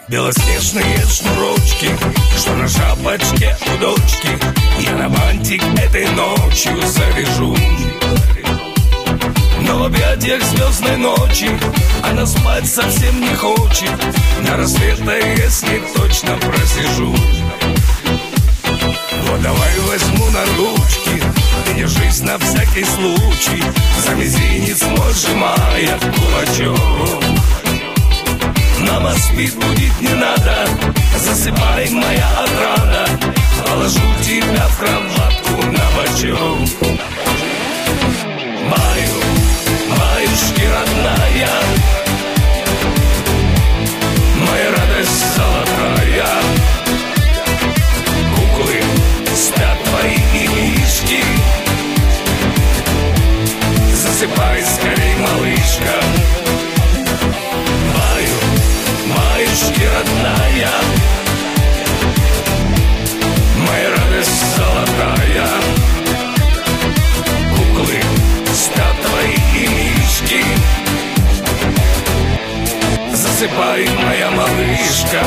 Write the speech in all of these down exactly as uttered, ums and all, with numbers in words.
Белоснежные шнурочки, что на шапочке у дочки, я на бантик этой ночью завяжу. Но в объятиях звездной ночи она спать совсем не хочет. На рассвета, если точно просижу. Вот давай возьму на ручки, держись на всякий случай, за мизинец мой сжимая кулачок. Мама спит, будить не надо, засыпай, моя отрада, положу тебя в кроватку на бочок. Баю, баюшки родная, моя радость золотая. Куклы спят твои и мишки, засыпай скорей, малышка. Баю, баюшки родная, моя радость золотая. Куклы спят твои и мишки, засыпай, моя малышка.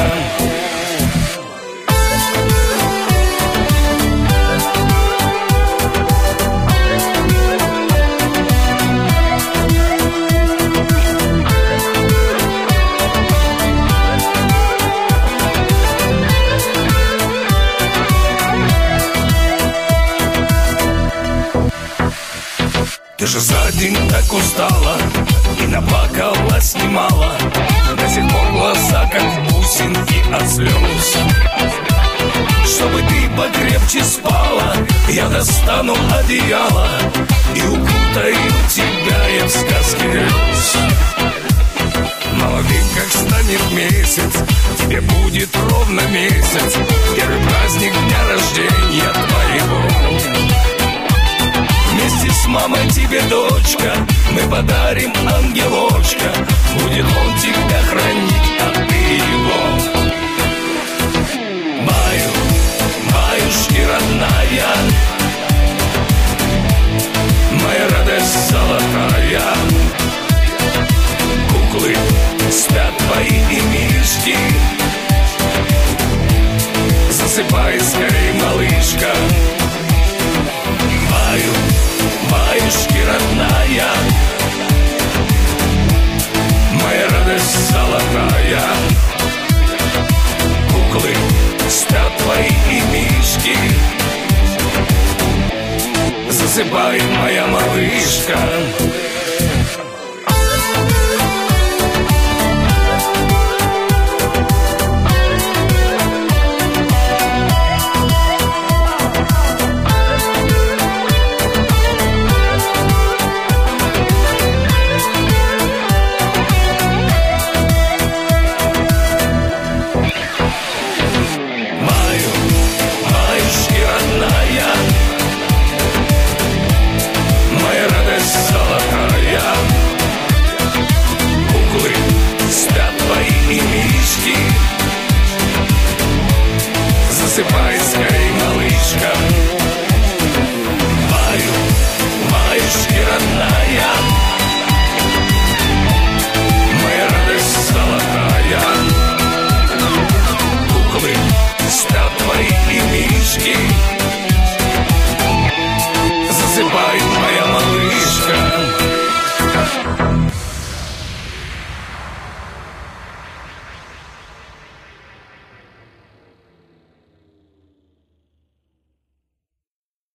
Ты же за день так устала и наплакалась немало, до сих пор глаза как бусинки от слез. Чтобы ты покрепче спала, я достану одеяло и укутаю тебя я в сказке грез. Молодым как станет месяц, тебе будет ровно месяц, первый праздник дня рождения твоего. Вместе с мамой тебе, дочка, мы подарим ангелочка, будет он тебя хранить, а ты его. Баю, баюшки родная, моя радость золотая. Куклы спят твои и мишки, засыпай скорей, малышка. Баю, баюшки родная, моя радость золотая. Куклы спят твои и мишки, засыпай, моя малышка. Засыпай скорей, малышка. Баю, баюшки родная, моя радость золотая. Куклы спят твои и мишки, засыпай, моя малышка.